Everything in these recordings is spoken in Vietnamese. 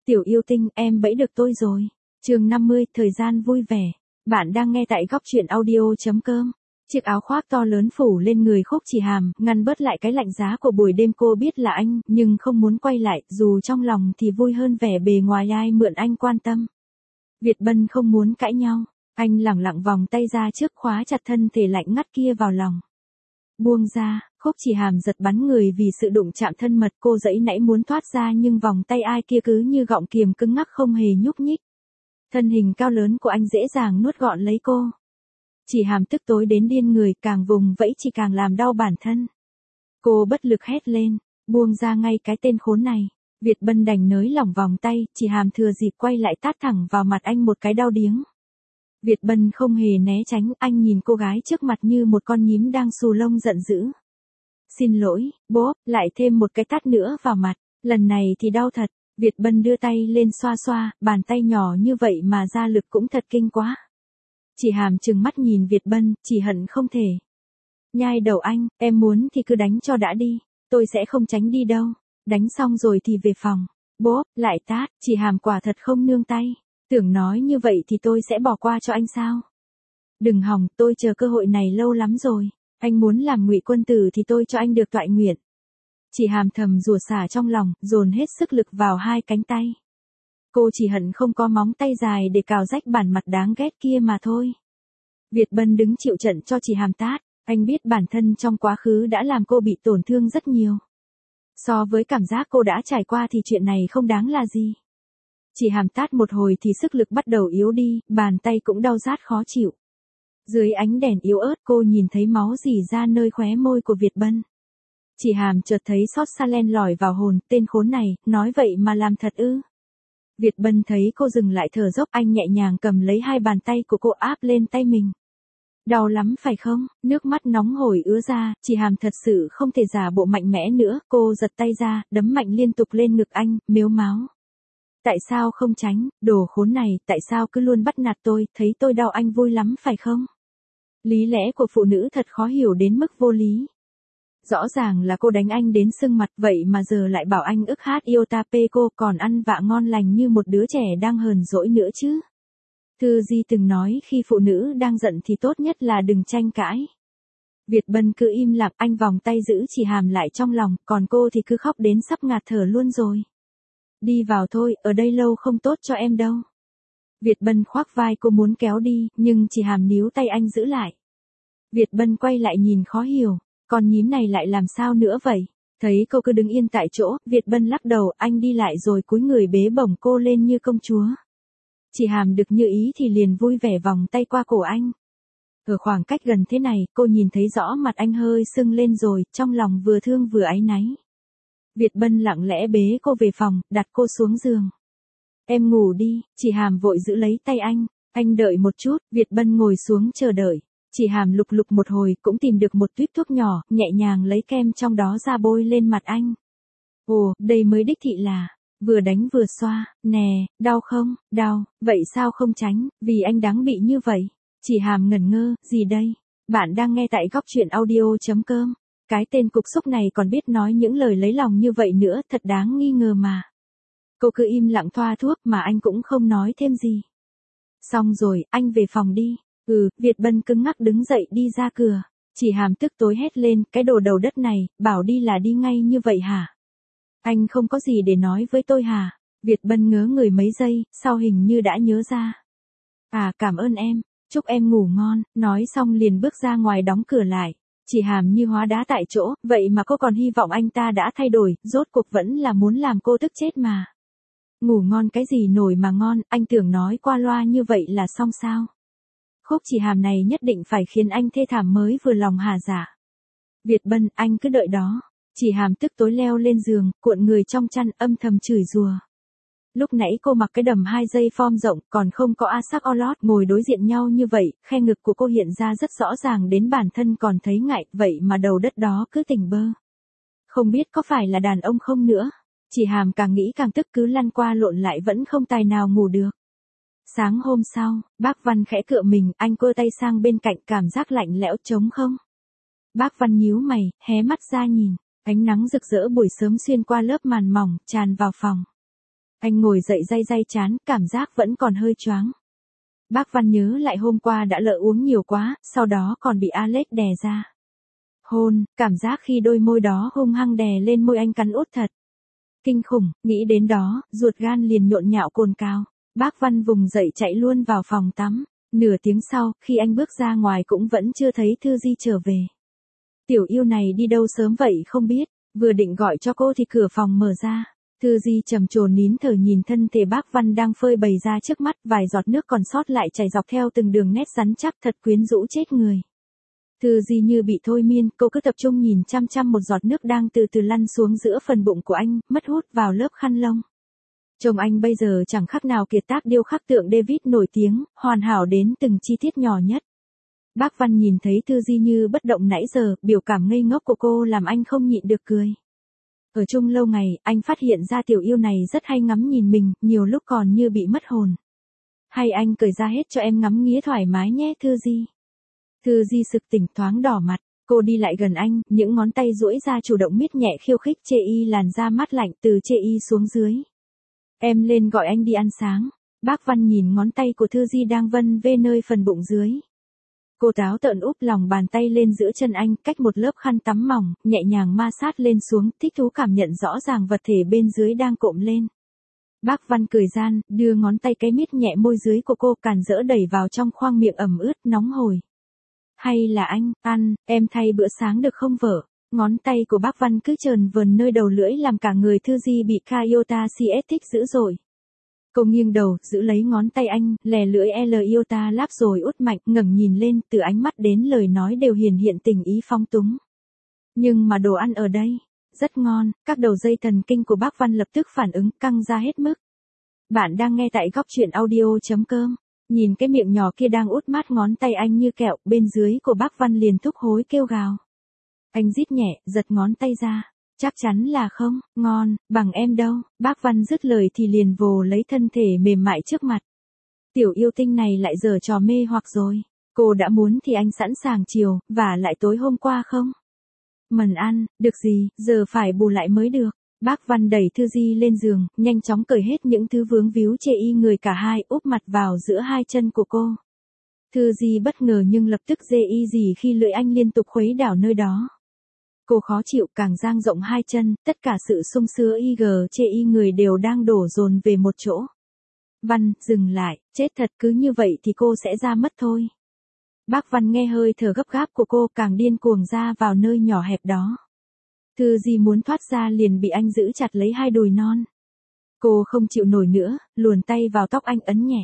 Tiểu yêu tinh, em bẫy được tôi rồi. Chương 50, thời gian vui vẻ. Bạn đang nghe tại góc truyện audio.com. Chiếc áo khoác to lớn phủ lên người Khúc Chỉ Hàm, ngăn bớt lại cái lạnh giá của buổi đêm. Cô biết là anh, nhưng không muốn quay lại, dù trong lòng thì vui hơn vẻ bề ngoài ai mượn anh quan tâm. Việt Bân không muốn cãi nhau, anh lẳng lặng vòng tay ra trước khóa chặt thân thể lạnh ngắt kia vào lòng. Buông ra, Khúc Chỉ Hàm giật bắn người vì sự đụng chạm thân mật. Cô giãy nãy muốn thoát ra nhưng vòng tay ai kia cứ như gọng kiềm cứng ngắc không hề nhúc nhích. Thân hình cao lớn của anh dễ dàng nuốt gọn lấy cô. Chỉ Hàm tức tối đến điên người, càng vùng vẫy chỉ càng làm đau bản thân. Cô bất lực hét lên, buông ra ngay cái tên khốn này. Việt Bân đành nới lỏng vòng tay, Chỉ Hàm thừa dịp quay lại tát thẳng vào mặt anh một cái đau điếng. Việt Bân không hề né tránh, anh nhìn cô gái trước mặt như một con nhím đang xù lông giận dữ. Xin lỗi, bố, lại thêm một cái tát nữa vào mặt, lần này thì đau thật. Việt Bân đưa tay lên xoa xoa, bàn tay nhỏ như vậy mà ra lực cũng thật kinh quá. Chỉ Hàm trừng mắt nhìn Việt Bân, chỉ hận không thể nhai đầu anh, em muốn thì cứ đánh cho đã đi, tôi sẽ không tránh đi đâu. Đánh xong rồi thì về phòng. Bố, lại tát. Chỉ Hàm quả thật không nương tay. Tưởng nói như vậy thì tôi sẽ bỏ qua cho anh sao? Đừng hòng, tôi chờ cơ hội này lâu lắm rồi. Anh muốn làm Ngụy Quân Tử thì tôi cho anh được toại nguyện. Chỉ Hàm thầm rủa xả trong lòng, dồn hết sức lực vào hai cánh tay. Cô chỉ hận không có móng tay dài để cào rách bản mặt đáng ghét kia mà thôi. Việt Bân đứng chịu trận cho Chỉ Hàm tát. Anh biết bản thân trong quá khứ đã làm cô bị tổn thương rất nhiều. So với cảm giác cô đã trải qua thì chuyện này không đáng là gì. Chỉ Hàm tát một hồi thì sức lực bắt đầu yếu đi, bàn tay cũng đau rát khó chịu. Dưới ánh đèn yếu ớt cô nhìn thấy máu rỉ ra nơi khóe môi của Việt Bân. Chỉ Hàm chợt thấy xót xa len lỏi vào hồn, tên khốn này, nói vậy mà làm thật ư. Việt Bân thấy cô dừng lại thở dốc, anh nhẹ nhàng cầm lấy hai bàn tay của cô áp lên tay mình. Đau lắm phải không? Nước mắt nóng hổi ứa ra, Chỉ Hàm thật sự không thể giả bộ mạnh mẽ nữa, cô giật tay ra, đấm mạnh liên tục lên ngực anh, mếu máo. Tại sao không tránh, đồ khốn này, tại sao cứ luôn bắt nạt tôi, thấy tôi đau anh vui lắm phải không? Lý lẽ của phụ nữ thật khó hiểu đến mức vô lý. Rõ ràng là cô đánh anh đến sưng mặt, vậy mà giờ lại bảo anh ức hát yêu ta pê cô, còn ăn vạ ngon lành như một đứa trẻ đang hờn dỗi nữa chứ. Thư Di từng nói khi phụ nữ đang giận thì tốt nhất là đừng tranh cãi. Việt Bân cứ im lặng, anh vòng tay giữ Chỉ Hàm lại trong lòng, còn cô thì cứ khóc đến sắp ngạt thở luôn rồi. Đi vào thôi, ở đây lâu không tốt cho em đâu. Việt Bân khoác vai cô muốn kéo đi, nhưng Chỉ Hàm níu tay anh giữ lại. Việt Bân quay lại nhìn khó hiểu, con nhím này lại làm sao nữa vậy? Thấy cô cứ đứng yên tại chỗ, Việt Bân lắc đầu, anh đi lại rồi cúi người bế bổng cô lên như công chúa. Chỉ Hàm được như ý thì liền vui vẻ vòng tay qua cổ anh. Ở khoảng cách gần thế này, cô nhìn thấy rõ mặt anh hơi sưng lên rồi, trong lòng vừa thương vừa áy náy. Việt Bân lặng lẽ bế cô về phòng, đặt cô xuống giường. Em ngủ đi. Chỉ Hàm vội giữ lấy tay anh đợi một chút. Việt Bân ngồi xuống chờ đợi. Chỉ Hàm lục lục một hồi cũng tìm được một tuýp thuốc nhỏ, nhẹ nhàng lấy kem trong đó ra bôi lên mặt anh. Ồ, đây mới đích thị là vừa đánh vừa xoa. Nè, đau không? Đau, vậy sao không tránh, vì anh đáng bị như vậy. Chỉ Hàm ngẩn ngơ, gì đây? Bạn đang nghe tại góc truyện audio.com. Cái tên cục xúc này còn biết nói những lời lấy lòng như vậy nữa, thật đáng nghi ngờ mà. Cô cứ im lặng thoa thuốc mà anh cũng không nói thêm gì. Xong rồi, anh về phòng đi. Việt Bân cứng ngắc đứng dậy đi ra cửa. Chỉ Hàm tức tối hét lên, cái đồ đầu đất này, bảo đi là đi ngay như vậy hả? Anh không có gì để nói với tôi hả? Việt Bân ngớ người mấy giây, sau hình như đã nhớ ra. À, cảm ơn em, chúc em ngủ ngon, nói xong liền bước ra ngoài đóng cửa lại. Chỉ Hàm như hóa đá tại chỗ, vậy mà cô còn hy vọng anh ta đã thay đổi, rốt cuộc vẫn là muốn làm cô tức chết mà. Ngủ ngon cái gì nổi mà ngon, anh tưởng nói qua loa như vậy là xong sao? Khúc Chỉ Hàm này nhất định phải khiến anh thê thảm mới vừa lòng hả dạ. Việt Bân, anh cứ đợi đó. Chỉ Hàm tức tối leo lên giường, cuộn người trong chăn âm thầm chửi rủa. Lúc nãy cô mặc cái đầm 2 giây form rộng, còn không có a sắc o lót, ngồi đối diện nhau như vậy, khe ngực của cô hiện ra rất rõ ràng đến bản thân còn thấy ngại, vậy mà đầu đất đó cứ tỉnh bơ. Không biết có phải là đàn ông không nữa. Chỉ Hàm càng nghĩ càng tức, cứ lăn qua lộn lại vẫn không tài nào ngủ được. Sáng hôm sau, bác Văn khẽ cựa mình, anh quơ tay sang bên cạnh, cảm giác lạnh lẽo trống không. Bác Văn nhíu mày, hé mắt ra nhìn, ánh nắng rực rỡ buổi sớm xuyên qua lớp màn mỏng, tràn vào phòng. Anh ngồi dậy day chán, cảm giác vẫn còn hơi choáng. Bác Văn nhớ lại hôm qua đã lỡ uống nhiều quá, sau đó còn bị Alex đè ra. Hôn, cảm giác khi đôi môi đó hung hăng đè lên môi anh cắn út thật. Kinh khủng, nghĩ đến đó, ruột gan liền nhộn nhạo cồn cào. Bác Văn vùng dậy chạy luôn vào phòng tắm. Nửa tiếng sau, khi anh bước ra ngoài cũng vẫn chưa thấy Thư Di trở về. Tiểu yêu này đi đâu sớm vậy không biết, vừa định gọi cho cô thì cửa phòng mở ra. Thư Di trầm trồ nín thở nhìn thân thể bác Văn đang phơi bày ra trước mắt, vài giọt nước còn sót lại chảy dọc theo từng đường nét rắn chắc thật quyến rũ chết người. Thư Di như bị thôi miên, cô cứ tập trung nhìn chăm chăm một giọt nước đang từ từ lăn xuống giữa phần bụng của anh, mất hút vào lớp khăn lông. Chồng anh bây giờ chẳng khác nào kiệt tác điêu khắc tượng David nổi tiếng, hoàn hảo đến từng chi tiết nhỏ nhất. Bác Văn nhìn thấy Thư Di như bất động nãy giờ, biểu cảm ngây ngốc của cô làm anh không nhịn được cười. Ở chung lâu ngày, anh phát hiện ra tiểu yêu này rất hay ngắm nhìn mình, nhiều lúc còn như bị mất hồn. Hay anh cởi ra hết cho em ngắm nghía thoải mái nhé Thư Di. Thư Di sực tỉnh thoáng đỏ mặt, cô đi lại gần anh, những ngón tay duỗi ra chủ động miết nhẹ khiêu khích chê y làn da mát lạnh từ chê y xuống dưới. Em lên gọi anh đi ăn sáng. Bác Văn nhìn ngón tay của Thư Di đang vân vê nơi phần bụng dưới. Cô táo tợn úp lòng bàn tay lên giữa chân anh, cách một lớp khăn tắm mỏng, nhẹ nhàng ma sát lên xuống, thích thú cảm nhận rõ ràng vật thể bên dưới đang cộm lên. Bác Văn cười gian, đưa ngón tay cái miết nhẹ môi dưới của cô càn rỡ đẩy vào trong khoang miệng ẩm ướt, nóng hổi. Hay là anh, ăn, em thay bữa sáng được không vợ? Ngón tay của bác Văn cứ trờn vờn nơi đầu lưỡi làm cả người Thư Di bị Iota CS thích dữ dội. Cô nghiêng đầu, giữ lấy ngón tay anh, lè lưỡi Iota láp rồi út mạnh, ngẩng nhìn lên, từ ánh mắt đến lời nói đều hiển hiện tình ý phong túng. Nhưng mà đồ ăn ở đây, rất ngon, các đầu dây thần kinh của bác Văn lập tức phản ứng, căng ra hết mức. Bạn đang nghe tại góc truyện audio.com. Nhìn cái miệng nhỏ kia đang út mát ngón tay anh như kẹo, bên dưới của bác Văn liền thúc hối kêu gào. Anh rít nhẹ, giật ngón tay ra. Chắc chắn là không, ngon, bằng em đâu. Bác Văn dứt lời thì liền vồ lấy thân thể mềm mại trước mặt. Tiểu yêu tinh này lại giở trò mê hoặc rồi. Cô đã muốn thì anh sẵn sàng chiều, và lại tối hôm qua không? Mần ăn, được gì, giờ phải bù lại mới được. Bác Văn đẩy Thư Di lên giường, nhanh chóng cởi hết những thứ vướng víu chê y người cả hai, úp mặt vào giữa hai chân của cô. Thư Di bất ngờ nhưng lập tức dê y gì khi lưỡi anh liên tục khuấy đảo nơi đó. Cô khó chịu càng dang rộng hai chân, tất cả sự sung sướng chê y người đều đang đổ dồn về một chỗ. Văn, dừng lại, chết thật cứ như vậy thì cô sẽ ra mất thôi. Bác Văn nghe hơi thở gấp gáp của cô càng điên cuồng ra vào nơi nhỏ hẹp đó. Thư Di muốn thoát ra liền bị anh giữ chặt lấy hai đùi non. Cô không chịu nổi nữa, luồn tay vào tóc anh ấn nhẹ.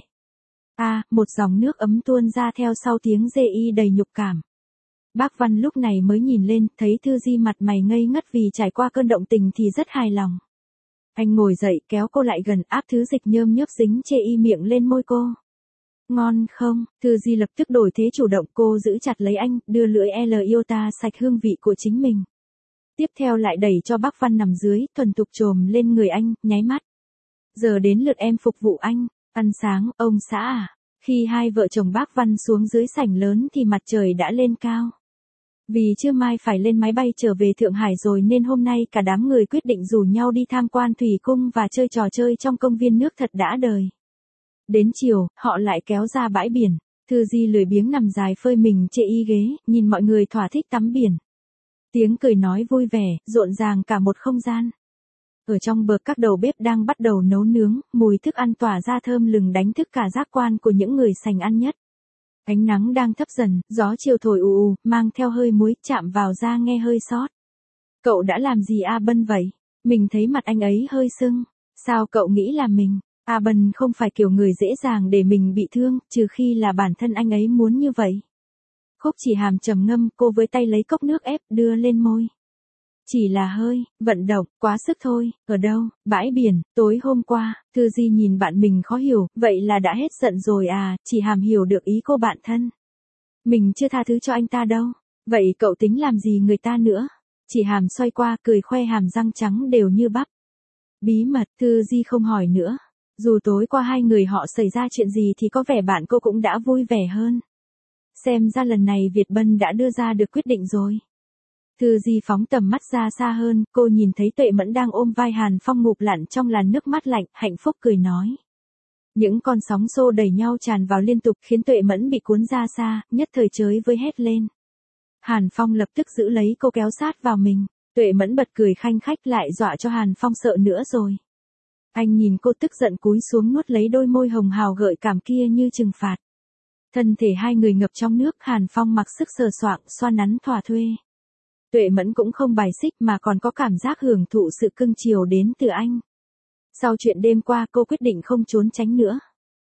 Một dòng nước ấm tuôn ra theo sau tiếng dê y đầy nhục cảm. Bác Văn lúc này mới nhìn lên, thấy Thư Di mặt mày ngây ngất vì trải qua cơn động tình thì rất hài lòng. Anh ngồi dậy kéo cô lại gần, áp thứ dịch nhơm nhớp dính chê y miệng lên môi cô. Ngon không? Thư Di lập tức đổi thế chủ động, cô giữ chặt lấy anh, đưa lưỡi Iota sạch hương vị của chính mình. Tiếp theo lại đẩy cho bác Văn nằm dưới, thuần thục chồm lên người anh, nháy mắt. Giờ đến lượt em phục vụ anh. Ăn sáng, ông xã à? Khi hai vợ chồng bác Văn xuống dưới sảnh lớn thì mặt trời đã lên cao. Vì trưa mai phải lên máy bay trở về Thượng Hải rồi nên hôm nay cả đám người quyết định rủ nhau đi tham quan thủy cung và chơi trò chơi trong công viên nước thật đã đời. Đến chiều, họ lại kéo ra bãi biển. Thư Di lười biếng nằm dài phơi mình chê y ghế, nhìn mọi người thỏa thích tắm biển. Tiếng cười nói vui vẻ, rộn ràng cả một không gian. Ở trong bờ các đầu bếp đang bắt đầu nấu nướng, mùi thức ăn tỏa ra thơm lừng đánh thức cả giác quan của những người sành ăn nhất. Ánh nắng đang thấp dần, gió chiều thổi ù ù, mang theo hơi muối, chạm vào da nghe hơi xót. Cậu đã làm gì Bân vậy? Mình thấy mặt anh ấy hơi sưng. Sao cậu nghĩ là mình? Bân không phải kiểu người dễ dàng để mình bị thương, trừ khi là bản thân anh ấy muốn như vậy. Khúc Chỉ Hàm trầm ngâm, cô với tay lấy cốc nước ép, đưa lên môi. Chỉ là hơi, vận động, quá sức thôi. Ở đâu? Bãi biển, tối hôm qua. Thư Di nhìn bạn mình khó hiểu, vậy là đã hết giận rồi à? Chỉ Hàm hiểu được ý cô bạn thân. Mình chưa tha thứ cho anh ta đâu. Vậy cậu tính làm gì người ta nữa? Chỉ Hàm xoay qua, cười khoe hàm răng trắng đều như bắp. Bí mật, Thư Di không hỏi nữa. Dù tối qua hai người họ xảy ra chuyện gì thì có vẻ bạn cô cũng đã vui vẻ hơn. Xem ra lần này Việt Bân đã đưa ra được quyết định rồi. Thư Di phóng tầm mắt ra xa hơn, cô nhìn thấy Tuệ Mẫn đang ôm vai Hàn Phong ngụp lặn trong làn nước mắt lạnh, hạnh phúc cười nói. Những con sóng xô đẩy nhau tràn vào liên tục khiến Tuệ Mẫn bị cuốn ra xa, nhất thời chới với hét lên. Hàn Phong lập tức giữ lấy cô kéo sát vào mình, Tuệ Mẫn bật cười khanh khách lại dọa cho Hàn Phong sợ nữa rồi. Anh nhìn cô tức giận cúi xuống nuốt lấy đôi môi hồng hào gợi cảm kia như trừng phạt. Thân thể hai người ngập trong nước, Hàn Phong mặc sức sờ soạng, xoa nắn thỏa thuê. Tuệ Mẫn cũng không bài xích mà còn có cảm giác hưởng thụ sự cưng chiều đến từ anh. Sau chuyện đêm qua cô quyết định không trốn tránh nữa.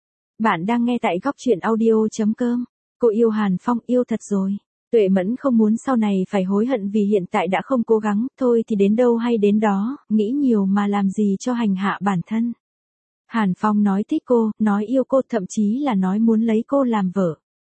Bạn đang nghe tại góc chuyện audio.com. Cô yêu Hàn Phong, yêu thật rồi. Tuệ Mẫn không muốn sau này phải hối hận vì hiện tại đã không cố gắng, thôi thì đến đâu hay đến đó, nghĩ nhiều mà làm gì cho hành hạ bản thân. Hàn Phong nói thích cô, nói yêu cô, thậm chí là nói muốn lấy cô làm vợ.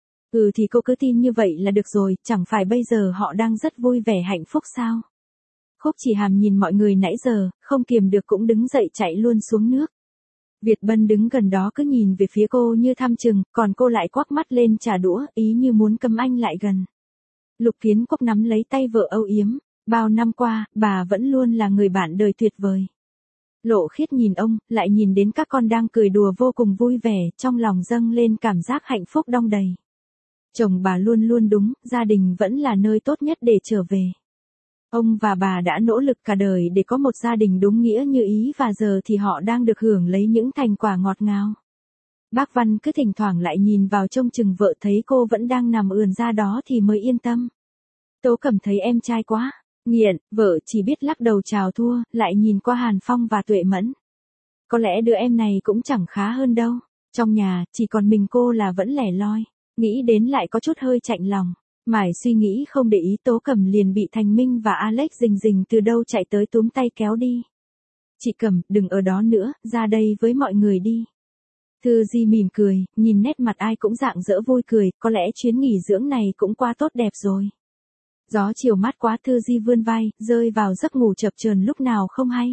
Thì cô cứ tin như vậy là được rồi, chẳng phải bây giờ họ đang rất vui vẻ hạnh phúc sao? Khúc Chỉ Hàm nhìn mọi người nãy giờ, không kiềm được cũng đứng dậy chạy luôn xuống nước. Việt Bân đứng gần đó cứ nhìn về phía cô như thăm chừng, còn cô lại quắc mắt lên trả đũa, ý như muốn cấm anh lại gần. Lục Kiến Quốc nắm lấy tay vợ âu yếm, bao năm qua, bà vẫn luôn là người bạn đời tuyệt vời. Lộ Khiết nhìn ông, lại nhìn đến các con đang cười đùa vô cùng vui vẻ, trong lòng dâng lên cảm giác hạnh phúc đong đầy. Chồng bà luôn luôn đúng, gia đình vẫn là nơi tốt nhất để trở về. Ông và bà đã nỗ lực cả đời để có một gia đình đúng nghĩa như ý và giờ thì họ đang được hưởng lấy những thành quả ngọt ngào. Bác Văn cứ thỉnh thoảng lại nhìn vào trông chừng vợ, thấy cô vẫn đang nằm ườn ra đó thì mới yên tâm. Tố Cẩm thấy em trai quá nghiện, vợ chỉ biết lắc đầu chào thua, lại nhìn qua Hàn Phong và Tuệ Mẫn. Có lẽ đứa em này cũng chẳng khá hơn đâu. Trong nhà, chỉ còn mình cô là vẫn lẻ loi. Nghĩ đến lại có chút hơi chạnh lòng. Mải suy nghĩ không để ý, Tố Cẩm liền bị Thành Minh và Alex rình rình từ đâu chạy tới túm tay kéo đi. Chị Cẩm, đừng ở đó nữa, ra đây với mọi người đi. Thư Di mỉm cười, nhìn nét mặt ai cũng rạng rỡ vui cười, có lẽ chuyến nghỉ dưỡng này cũng qua tốt đẹp rồi. Gió chiều mát quá, Thư Di vươn vai, rơi vào giấc ngủ chập chờn lúc nào không hay.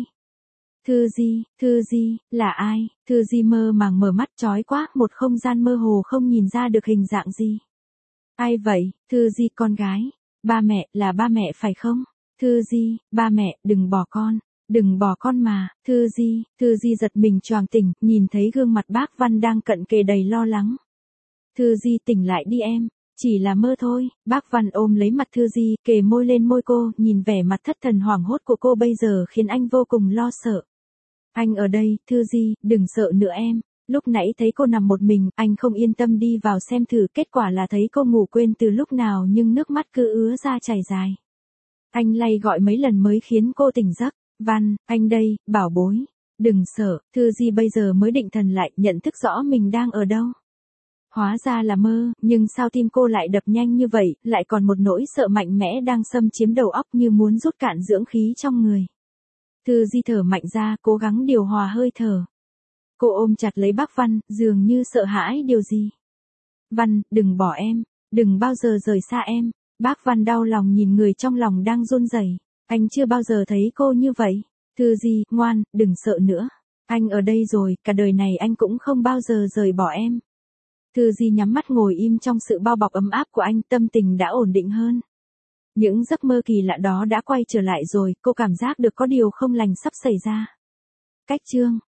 Thư Di, là ai? Thư Di mơ màng mở mắt, chói quá, một không gian mơ hồ không nhìn ra được hình dạng gì. Ai vậy? Thư Di con gái. Ba mẹ, là ba mẹ phải không? Thư Di, ba mẹ, đừng bỏ con mà. Thư Di giật mình choàng tỉnh, nhìn thấy gương mặt bác Văn đang cận kề đầy lo lắng. Thư Di tỉnh lại đi em. Chỉ là mơ thôi. Bác Văn ôm lấy mặt Thư Di, kề môi lên môi cô, nhìn vẻ mặt thất thần hoảng hốt của cô bây giờ khiến anh vô cùng lo sợ. Anh ở đây, Thư Di, đừng sợ nữa em. Lúc nãy thấy cô nằm một mình, anh không yên tâm đi vào xem thử, kết quả là thấy cô ngủ quên từ lúc nào nhưng nước mắt cứ ứa ra chảy dài. Anh lay gọi mấy lần mới khiến cô tỉnh giấc. Văn, anh đây, bảo bối. Đừng sợ. Thư Di bây giờ mới định thần lại, nhận thức rõ mình đang ở đâu. Hóa ra là mơ, nhưng sao tim cô lại đập nhanh như vậy, lại còn một nỗi sợ mạnh mẽ đang xâm chiếm đầu óc như muốn rút cạn dưỡng khí trong người. Thư Di thở mạnh ra, cố gắng điều hòa hơi thở. Cô ôm chặt lấy bác Văn, dường như sợ hãi điều gì. Văn, đừng bỏ em, đừng bao giờ rời xa em. Bác Văn đau lòng nhìn người trong lòng đang run rẩy. Anh chưa bao giờ thấy cô như vậy. Thư Di, ngoan, đừng sợ nữa. Anh ở đây rồi, cả đời này anh cũng không bao giờ rời bỏ em. Thư Di nhắm mắt ngồi im trong sự bao bọc ấm áp của anh, tâm tình đã ổn định hơn. Những giấc mơ kỳ lạ đó đã quay trở lại rồi, cô cảm giác được có điều không lành sắp xảy ra. Cách chương